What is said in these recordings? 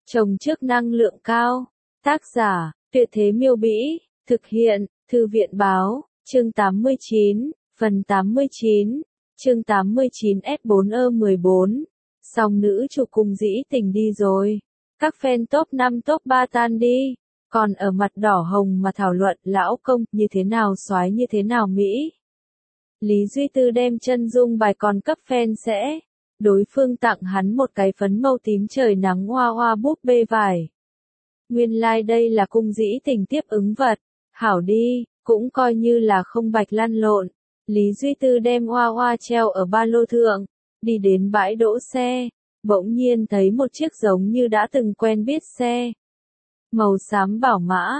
Trồng trước năng lượng cao. Tác giả, Tuyệt Thế Miêu Bĩ. Thực hiện, Thư viện Báo. Chương 89, phần 89. Chương 89 F4E14. Song nữ chủ Cung Dĩ Tình đi rồi. Các fan top 5 top 3 tan đi. Còn ở mặt đỏ hồng mà thảo luận lão công như thế nào soái như thế nào Mỹ. Lý Duy Tư đem chân dung bài còn cấp fan sẽ. Đối phương tặng hắn một cái phấn màu tím trời nắng hoa hoa búp bê vải. Nguyên lai đây là Cung Dĩ Tình tiếp ứng vật. Hảo đi, cũng coi như là không bạch lăn lộn. Lý Duy Tư đem hoa hoa treo ở ba lô thượng. Đi đến bãi đỗ xe. Bỗng nhiên thấy một chiếc giống như đã từng quen biết xe. Màu xám bảo mã,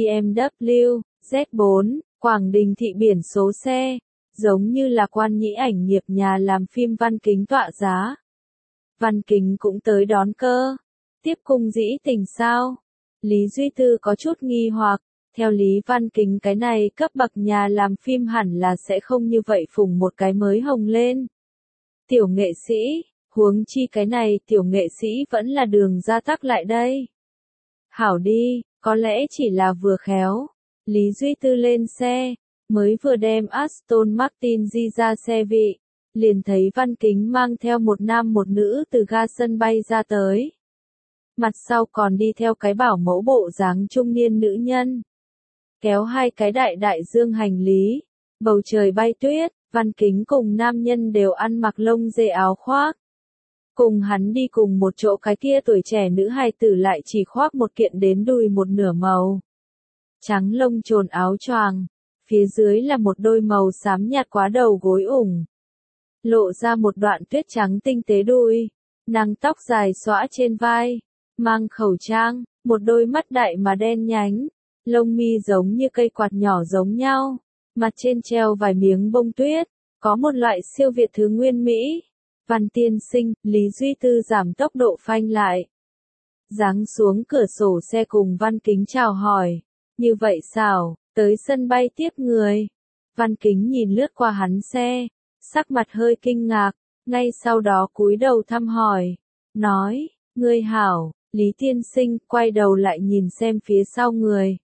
BMW, Z4, Quảng Đình thị biển số xe. Giống như là quan nhĩ ảnh nghiệp nhà làm phim Văn Kính tọa giá. Văn Kính cũng tới đón cơ. Tiếp Cung Dĩ Tình sao? Lý Duy Tư có chút nghi hoặc. Theo Lý Văn Kính cái này cấp bậc nhà làm phim hẳn là sẽ không như vậy phùng một cái mới hồng lên. Tiểu nghệ sĩ, huống chi cái này tiểu nghệ sĩ vẫn là đường ra tắc lại đây. Hảo đi, có lẽ chỉ là vừa khéo. Lý Duy Tư lên xe, mới vừa đem Aston Martin di ra xe vị, liền thấy Văn Kính mang theo một nam một nữ từ ga sân bay ra tới. Mặt sau còn đi theo cái bảo mẫu bộ dáng trung niên nữ nhân. Kéo hai cái đại dương hành lý, bầu trời bay tuyết, Văn Kính cùng nam nhân đều ăn mặc lông dê áo khoác. Cùng hắn đi cùng một chỗ cái kia tuổi trẻ nữ hài tử lại chỉ khoác một kiện đến đùi một nửa màu trắng lông trồn áo choàng, phía dưới là một đôi màu xám nhạt quá đầu gối ủng. Lộ ra một đoạn tuyết trắng tinh tế đùi, nàng tóc dài xõa trên vai, mang khẩu trang, một đôi mắt đại mà đen nhánh, lông mi giống như cây quạt nhỏ giống nhau, mặt trên treo vài miếng bông tuyết, có một loại siêu việt thứ nguyên Mỹ. Văn tiên sinh, Lý Duy Tư giảm tốc độ phanh lại. Giáng xuống cửa sổ xe cùng Văn Kính chào hỏi. Như vậy sao, tới sân bay tiếp người. Văn Kính nhìn lướt qua hắn xe, sắc mặt hơi kinh ngạc, ngay sau đó cúi đầu thăm hỏi. Nói, ngươi hảo, Lý tiên sinh, quay đầu lại nhìn xem phía sau người.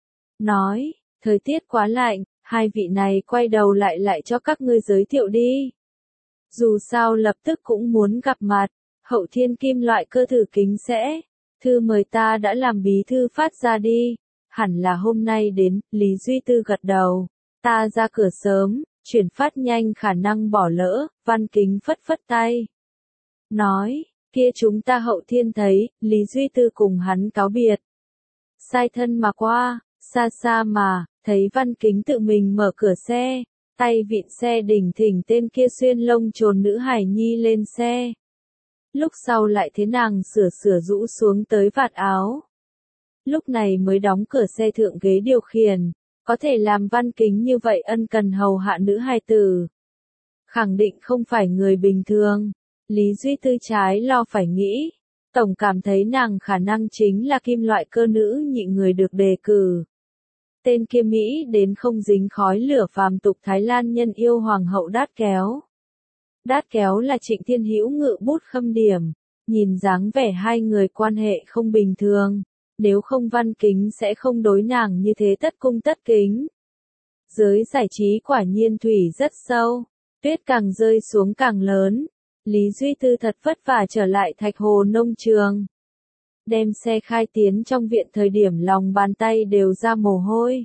Nói, thời tiết quá lạnh, hai vị này quay đầu lại cho các ngươi giới thiệu đi. Dù sao lập tức cũng muốn gặp mặt, Hậu Thiên kim loại cơ thử kính sẽ. Thư mời ta đã làm bí thư phát ra đi. Hẳn là hôm nay đến, Lý Duy Tư gật đầu. Ta ra cửa sớm, chuyển phát nhanh khả năng bỏ lỡ, Văn Kính phất phất tay. Nói, kia chúng ta Hậu Thiên thấy, Lý Duy Tư cùng hắn cáo biệt. Sai thân mà qua, xa xa mà, thấy Văn Kính tự mình mở cửa xe. Tay vịn xe đỉnh thỉnh tên kia xuyên lông trồn nữ hải nhi lên xe. Lúc sau lại thế nàng sửa rũ xuống tới vạt áo. Lúc này mới đóng cửa xe thượng ghế điều khiển, có thể làm Văn Kính như vậy ân cần hầu hạ nữ hài tử. Khẳng định không phải người bình thường. Lý Duy Tư trái lo phải nghĩ. Tổng cảm thấy nàng khả năng chính là kim loại cơ nữ nhị người được đề cử. Tên kia Mỹ đến không dính khói lửa phàm tục Thái Lan nhân yêu hoàng hậu Đát Kéo. Đát Kéo là Trịnh Thiên Hữu ngự bút khâm điểm, nhìn dáng vẻ hai người quan hệ không bình thường, nếu không Văn Kính sẽ không đối nàng như thế tất cung tất kính. Giới giải trí quả nhiên thủy rất sâu, tuyết càng rơi xuống càng lớn, Lý Duy Tư thật vất vả trở lại Thạch Hồ nông trường. Đem xe khai tiến trong viện thời điểm lòng bàn tay đều ra mồ hôi.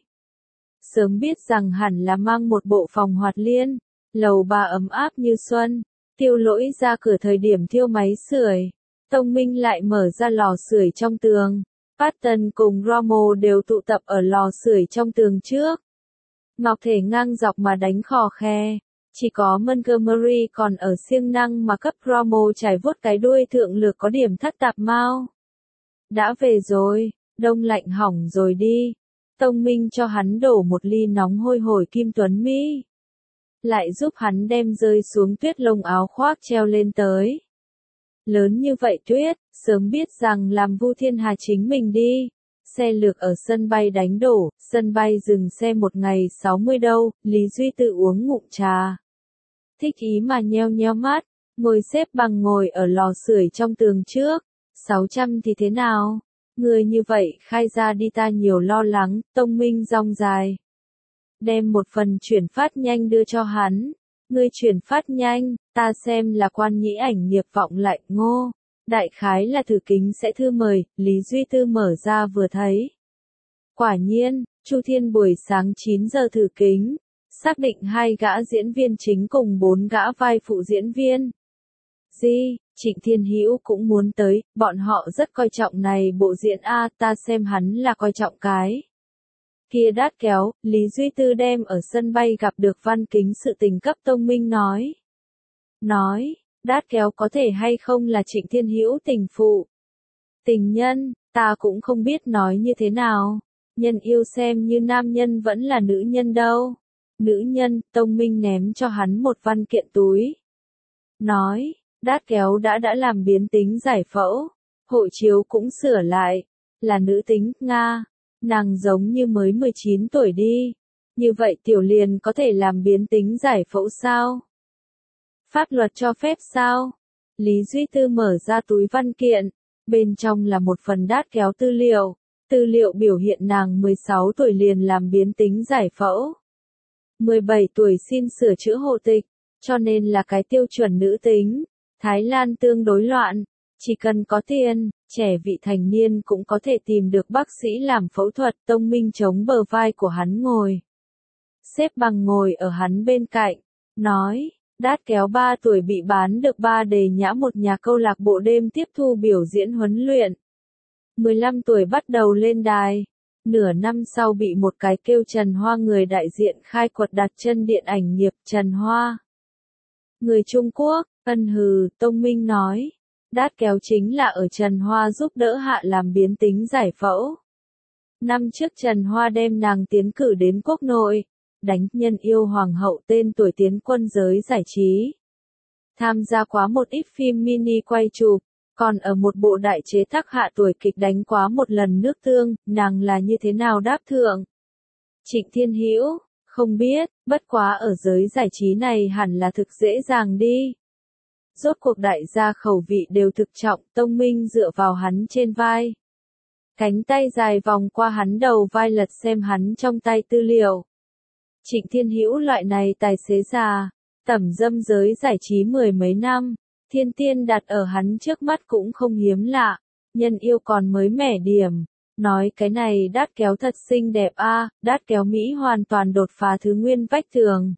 Sớm biết rằng hẳn là mang một bộ phòng hoạt liên, lầu ba ấm áp như xuân. Tiêu Lỗi ra cửa thời điểm thiêu máy sưởi, Tông Minh lại mở ra lò sưởi trong tường. Patton cùng Romo đều tụ tập ở lò sưởi trong tường trước. Ngọc Thể ngang dọc mà đánh khò khe. Chỉ có Montgomery còn ở siêng năng mà cấp Romo trải vuốt cái đuôi thượng lược có điểm thắt tạp mao. Đã về rồi, đông lạnh hỏng rồi đi. Tông Minh cho hắn đổ một ly nóng hôi hổi kim tuấn mỹ. Lại giúp hắn đem rơi xuống tuyết lông áo khoác treo lên tới. Lớn như vậy tuyết, sớm biết rằng làm Vu Thiên Hà chính mình đi. Xe lược ở sân bay đánh đổ, sân bay dừng xe một ngày 60 đâu, Lý Duy Tự uống ngụm trà. Thích ý mà nheo nheo mắt, ngồi xếp bằng ngồi ở lò sưởi trong tường trước. 600 thì thế nào? Người như vậy khai ra đi ta nhiều lo lắng, Tông Minh rong dài. Đem một phần chuyển phát nhanh đưa cho hắn. Ngươi chuyển phát nhanh, ta xem là quan nhĩ ảnh nghiệp vọng lại, Ngô. Đại khái là thử kính sẽ thư mời, Lý Duy Tư mở ra vừa thấy. Quả nhiên, Chu Thiên buổi sáng 9 giờ thử kính, xác định 2 gã diễn viên chính cùng 4 gã vai phụ diễn viên. Trịnh Thiên Hữu cũng muốn tới, bọn họ rất coi trọng này bộ diễn A, ta xem hắn là coi trọng cái. Kia đát kéo, Lý Duy Tư đem ở sân bay gặp được Văn Kính sự tình cấp Tông Minh nói. Đát kéo có thể hay không là Trịnh Thiên Hữu tình phụ. Tình nhân, ta cũng không biết nói như thế nào. Nhân yêu xem như nam nhân vẫn là nữ nhân đâu. Nữ nhân, Tông Minh ném cho hắn một văn kiện túi. Nói, đát kéo đã làm biến tính giải phẫu. Hộ chiếu cũng sửa lại. Là nữ tính, Nga. Nàng giống như mới 19 tuổi đi. Như vậy tiểu liền có thể làm biến tính giải phẫu sao? Pháp luật cho phép sao? Lý Duy Tư mở ra túi văn kiện. Bên trong là một phần đát kéo tư liệu. Tư liệu biểu hiện nàng 16 tuổi liền làm biến tính giải phẫu. 17 tuổi xin sửa chữa hộ tịch. Cho nên là cái tiêu chuẩn nữ tính. Thái Lan tương đối loạn. Chỉ cần có tiền, trẻ vị thành niên cũng có thể tìm được bác sĩ làm phẫu thuật. Tông Minh chống bờ vai của hắn ngồi. Xếp bằng ngồi ở hắn bên cạnh. Nói, đát kéo 3 tuổi bị bán được 3 đề nhã một nhà câu lạc bộ đêm tiếp thu biểu diễn huấn luyện. 15 tuổi bắt đầu lên đài. Nửa năm sau bị một cái kêu Trần Hoa người đại diện khai quật đặt chân điện ảnh nghiệp. Trần Hoa. Người Trung Quốc, Tông Minh nói. Đát kéo chính là ở Trần Hoa giúp đỡ hạ làm biến tính giải phẫu. Năm trước Trần Hoa đem nàng tiến cử đến quốc nội, đánh nhân yêu hoàng hậu tên tuổi tiến quân giới giải trí. Tham gia quá một ít phim mini quay chụp, còn ở một bộ đại chế tác hạ tuổi kịch đánh quá một lần nước tương, nàng là như thế nào đáp thượng? Trịnh Thiên Hữu, không biết, bất quá ở giới giải trí này hẳn là thực dễ dàng đi. Rốt cuộc đại gia khẩu vị đều thực trọng, Tông Minh dựa vào hắn trên vai. Cánh tay dài vòng qua hắn đầu vai lật xem hắn trong tay tư liệu. Trịnh Thiên Hữu loại này tài xế già, tẩm dâm giới giải trí 10 mấy năm, thiên tiên đặt ở hắn trước mắt cũng không hiếm lạ, nhân yêu còn mới mẻ điểm. Nói cái này đát kéo thật xinh đẹp a, đát kéo Mỹ hoàn toàn đột phá thứ nguyên vách tường.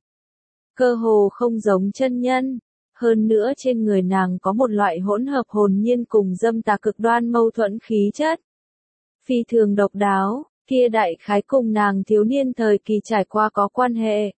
Cơ hồ không giống chân nhân. Hơn nữa trên người nàng có một loại hỗn hợp hồn nhiên cùng dâm tà cực đoan mâu thuẫn khí chất. Phi thường độc đáo, kia đại khái cùng nàng thiếu niên thời kỳ trải qua có quan hệ.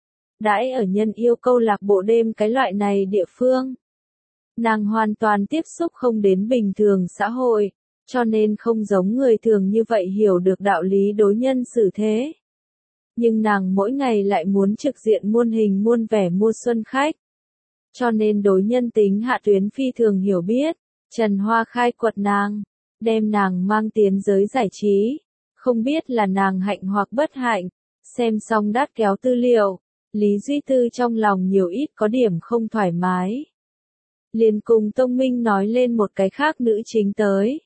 Đãi ở nhân yêu câu lạc bộ đêm cái loại này địa phương. Nàng hoàn toàn tiếp xúc không đến bình thường xã hội, cho nên không giống người thường như vậy hiểu được đạo lý đối nhân xử thế. Nhưng nàng mỗi ngày lại muốn trực diện muôn hình muôn vẻ mua xuân khách. Cho nên đối nhân tính hạ tuyến phi thường hiểu biết, Trần Hoa khai quật nàng, đem nàng mang tiến giới giải trí, không biết là nàng hạnh hoặc bất hạnh, xem xong đát kéo tư liệu, Lý Duy Tư trong lòng nhiều ít có điểm không thoải mái. Liền cùng Tông Minh nói lên một cái khác nữ chính tới.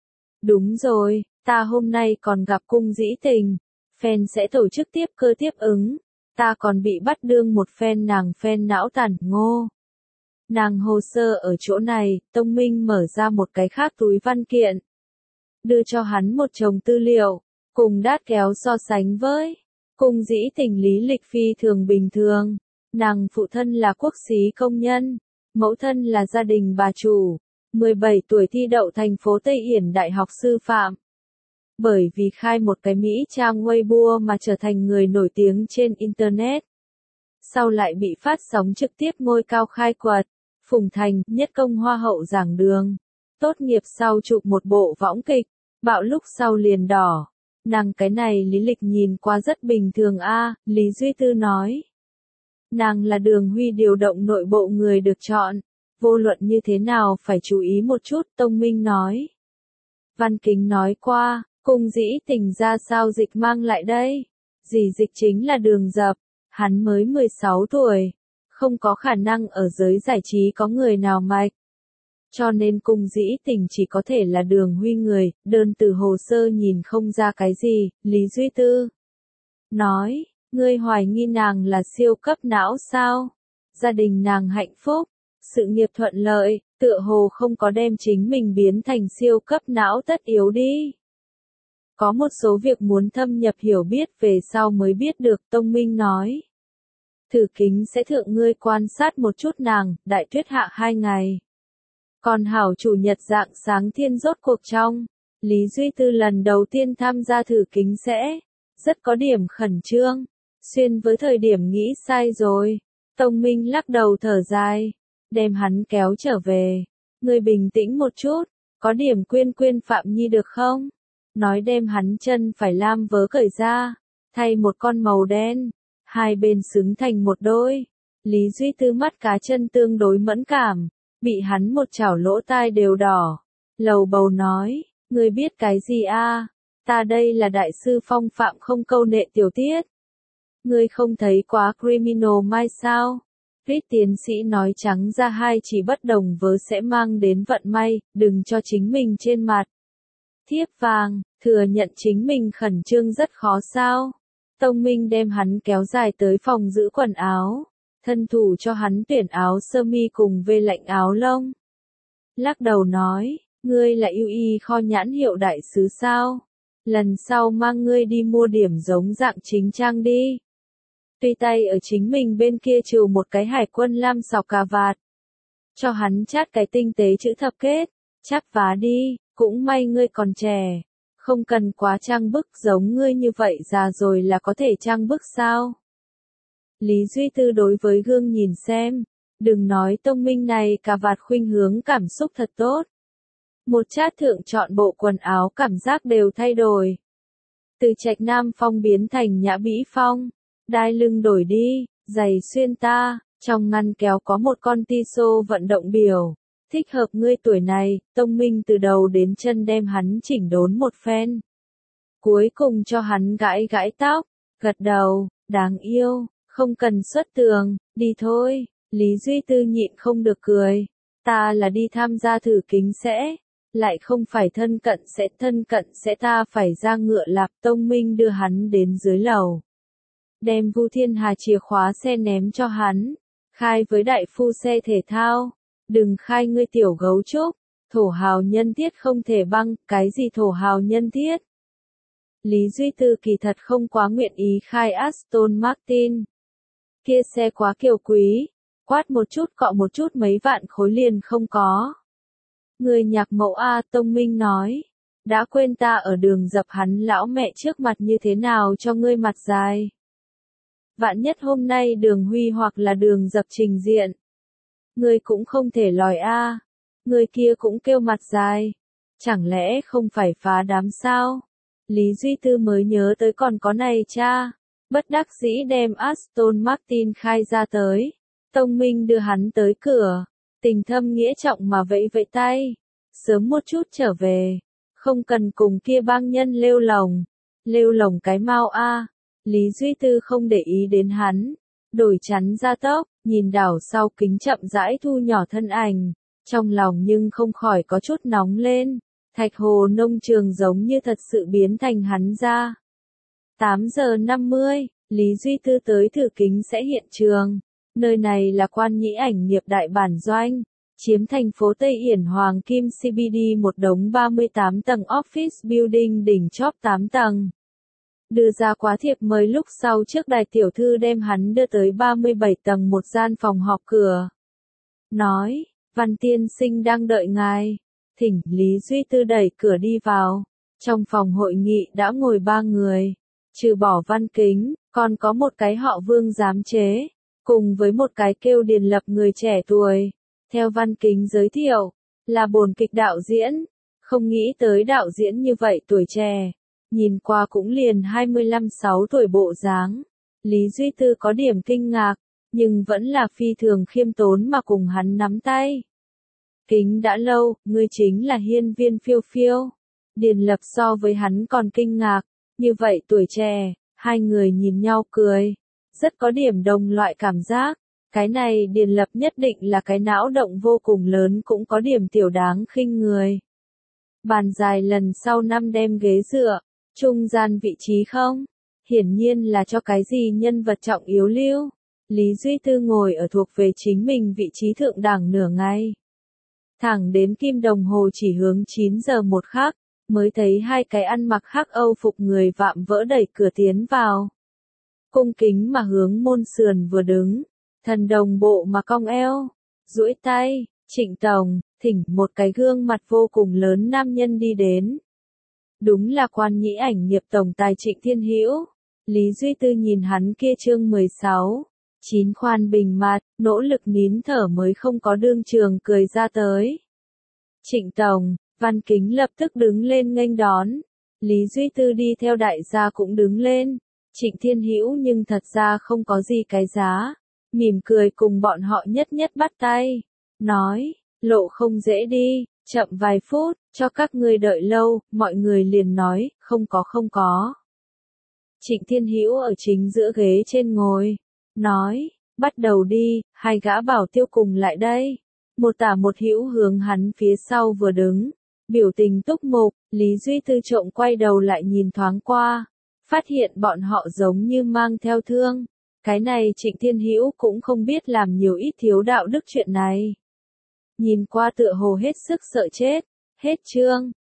Đúng rồi, ta hôm nay còn gặp Cung Dĩ Tình, fan sẽ tổ chức tiếp cơ tiếp ứng, ta còn bị bắt đương một fan nàng fan não tàn, Ngô. Nàng hồ sơ ở chỗ này, Tông Minh mở ra một cái khác túi văn kiện. Đưa cho hắn một chồng tư liệu, cùng đát kéo so sánh với. Cung Dĩ Tình lý lịch phi thường bình thường. Nàng phụ thân là quốc xí công nhân, mẫu thân là gia đình bà chủ. 17 tuổi thi đậu thành phố Tây Yển Đại học Sư phạm. Bởi vì khai một cái Mỹ trang Weibo mà trở thành người nổi tiếng trên Internet. Sau lại bị phát sóng trực tiếp ngôi cao khai quật. Phùng Thành, nhất công hoa hậu giảng đường. Tốt nghiệp sau chụp một bộ võng kịch, bạo lúc sau liền đỏ. Nàng cái này lý lịch nhìn qua rất bình thường a, Lý Duy Tư nói. Nàng là Đường Huy điều động nội bộ người được chọn. Vô luận như thế nào phải chú ý một chút, Tông Minh nói. Văn Kính nói qua, Cung Dĩ Tình ra sao dịch mang lại đây? Dì dịch chính là Đường Dập, hắn mới 16 tuổi. Không có khả năng ở giới giải trí có người nào mạch. Cho nên cung dĩ tình chỉ có thể là Đường Huy người, đơn từ hồ sơ nhìn không ra cái gì, Lý Duy Tư nói, ngươi hoài nghi nàng là siêu cấp não sao? Gia đình nàng hạnh phúc, sự nghiệp thuận lợi, tựa hồ không có đem chính mình biến thành siêu cấp não tất yếu đi. Có một số việc muốn thâm nhập hiểu biết về sau mới biết được, Tông Minh nói. Thử kính sẽ thượng ngươi quan sát một chút nàng, đại tuyết hạ 2 ngày. Còn hảo chủ nhật dạng sáng thiên rốt cuộc trong. Lý Duy Tư lần đầu tiên tham gia thử kính sẽ, rất có điểm khẩn trương, xuyên với thời điểm nghĩ sai rồi. Tông Minh lắc đầu thở dài, đem hắn kéo trở về. Ngươi bình tĩnh một chút, có điểm quyên Phạm Nhi được không? Nói đem hắn chân phải lam vớ cởi ra, thay một con màu đen, hai bên xứng thành một đôi. Lý Duy Tư mắt cá chân tương đối mẫn cảm, bị hắn một chảo lỗ tai đều đỏ. Lầu bầu nói, ngươi biết cái gì a? Ta đây là đại sư phong phạm không câu nệ tiểu tiết. Ngươi không thấy quá Criminal Minds sao? Rít tiến sĩ nói trắng ra hai chỉ bất đồng vớ sẽ mang đến vận may, đừng cho chính mình trên mặt thiếp vàng, thừa nhận chính mình khẩn trương rất khó sao. Tông Minh đem hắn kéo dài tới phòng giữ quần áo, thân thủ cho hắn tuyển áo sơ mi cùng vê lạnh áo lông. Lắc đầu nói, ngươi là yêu y kho nhãn hiệu đại sứ sao? Lần sau mang ngươi đi mua điểm giống dạng chính trang đi. Tùy tay ở chính mình bên kia trừ một cái hải quân lam sọc cà vạt. Cho hắn chát cái tinh tế chữ thập kết, chắp vá đi, cũng may ngươi còn trẻ. Không cần quá trang bức giống ngươi như vậy già rồi là có thể trang bức sao? Lý Duy Tư đối với gương nhìn xem, đừng nói Tông Minh này cà vạt khuynh hướng cảm xúc thật tốt. Một chát thượng chọn bộ quần áo cảm giác đều thay đổi. Từ Trạch Nam Phong biến thành Nhã Bĩ Phong, đai lưng đổi đi, giày xuyên ta, trong ngăn kéo có một con ti-xô vận động biểu. Thích hợp ngươi tuổi này, Tông Minh từ đầu đến chân đem hắn chỉnh đốn một phen. Cuối cùng cho hắn gãi gãi tóc, gật đầu, đáng yêu, không cần xuất tường, đi thôi. Lý Duy Tư nhịn không được cười. Ta là đi tham gia thử kính sẽ, lại không phải thân cận sẽ ta phải ra ngựa lạp. Tông Minh đưa hắn đến dưới lầu. Đem Vu Thiên Hà chìa khóa xe ném cho hắn, khai với đại phu xe thể thao. Đừng khai ngươi tiểu gấu trúc, thổ hào nhân thiết không thể băng, cái gì thổ hào nhân thiết? Lý Duy Tư kỳ thật không quá nguyện ý khai Aston Martin. Kia xe quá kiều quý, quát một chút cọ một chút mấy vạn khối liền không có. Người nhạc mẫu A Tông Minh nói, đã quên ta ở đường dập hắn lão mẹ trước mặt như thế nào cho ngươi mặt dài. Vạn nhất hôm nay Đường Huy hoặc là đường dập trình diện. Ngươi cũng không thể lòi a, người kia cũng kêu mặt dài. Chẳng lẽ không phải phá đám sao? Lý Duy Tư mới nhớ tới còn có này cha. Bất đắc dĩ đem Aston Martin khai ra tới. Tông Minh đưa hắn tới cửa. Tình thâm nghĩa trọng mà vẫy vẫy tay. Sớm một chút trở về. Không cần cùng kia bang nhân lêu lồng. Lêu lồng cái mau a. Lý Duy Tư không để ý đến hắn. Đổi chắn ra tốc, nhìn đảo sau kính chậm rãi thu nhỏ thân ảnh. Trong lòng nhưng không khỏi có chút nóng lên. Thạch Hồ nông trường giống như thật sự biến thành hắn ra. 8 giờ 50, Lý Duy Tư tới thử kính sẽ hiện trường. Nơi này là Quan Nhĩ ảnh nghiệp đại bản doanh. Chiếm thành phố Tây Yển Hoàng Kim CBD một đống 38 tầng office building đỉnh chóp 8 tầng. Đưa ra quá thiệp mời lúc sau trước đài tiểu thư đem hắn đưa tới 37 tầng một gian phòng họp cửa. Nói, Văn tiên sinh đang đợi ngài. Thỉnh. Lý Duy Tư đẩy cửa đi vào. Trong phòng hội nghị đã ngồi 3 người. Trừ bỏ Văn Kính, còn có một cái họ Vương giám chế. Cùng với một cái kêu Điền Lập người trẻ tuổi. Theo Văn Kính giới thiệu, là bồn kịch đạo diễn. Không nghĩ tới đạo diễn như vậy tuổi trẻ. Nhìn qua cũng liền 25-6 tuổi bộ dáng. Lý Duy Tư có điểm kinh ngạc, nhưng vẫn là phi thường khiêm tốn mà cùng hắn nắm tay. Kính đã lâu, ngươi chính là Hiên Viên Phiêu Phiêu. Điền Lập so với hắn còn kinh ngạc, như vậy tuổi trẻ, hai người nhìn nhau cười. Rất có điểm đồng loại cảm giác. Cái này Điền Lập nhất định là cái não động vô cùng lớn cũng có điểm tiểu đáng khinh người. Bàn dài lần sau năm đem ghế dựa, trung gian vị trí không? Hiển nhiên là cho cái gì nhân vật trọng yếu lưu. Lý Duy Tư ngồi ở thuộc về chính mình vị trí thượng đẳng nửa ngày. Thẳng đến kim đồng hồ chỉ hướng 9 giờ một khắc, mới thấy hai cái ăn mặc hắc Âu phục người vạm vỡ đẩy cửa tiến vào. Cung kính mà hướng môn sườn vừa đứng, thần đồng bộ mà cong eo, duỗi tay, Trịnh Tổng, thỉnh một cái gương mặt vô cùng lớn nam nhân đi đến. Đúng là Quan Nhĩ ảnh nghiệp tổng tài Trịnh Thiên Hữu. Lý Duy Tư nhìn hắn kia chương 16. 9 khoan bình mặt, nỗ lực nín thở mới không có đương trường cười ra tới. Trịnh Tổng, Văn Kính lập tức đứng lên nghênh đón. Lý Duy Tư đi theo đại gia cũng đứng lên. Trịnh Thiên Hữu nhưng thật ra không có gì cái giá. Mỉm cười cùng bọn họ nhất nhất bắt tay. Nói, lộ không dễ đi, chậm vài phút, cho các ngươi đợi lâu, mọi người liền nói, không có. Trịnh Thiên Hữu ở chính giữa ghế trên ngồi. Nói, bắt đầu đi, hai gã bảo tiêu cùng lại đây. Một tả một hữu hướng hắn phía sau vừa đứng. Biểu tình túc mục, Lý Duy Tư trộm quay đầu lại nhìn thoáng qua. Phát hiện bọn họ giống như mang theo thương. Cái này Trịnh Thiên Hữu cũng không biết làm nhiều ít thiếu đạo đức chuyện này. Nhìn qua tựa hồ hết sức sợ chết. Hết chương.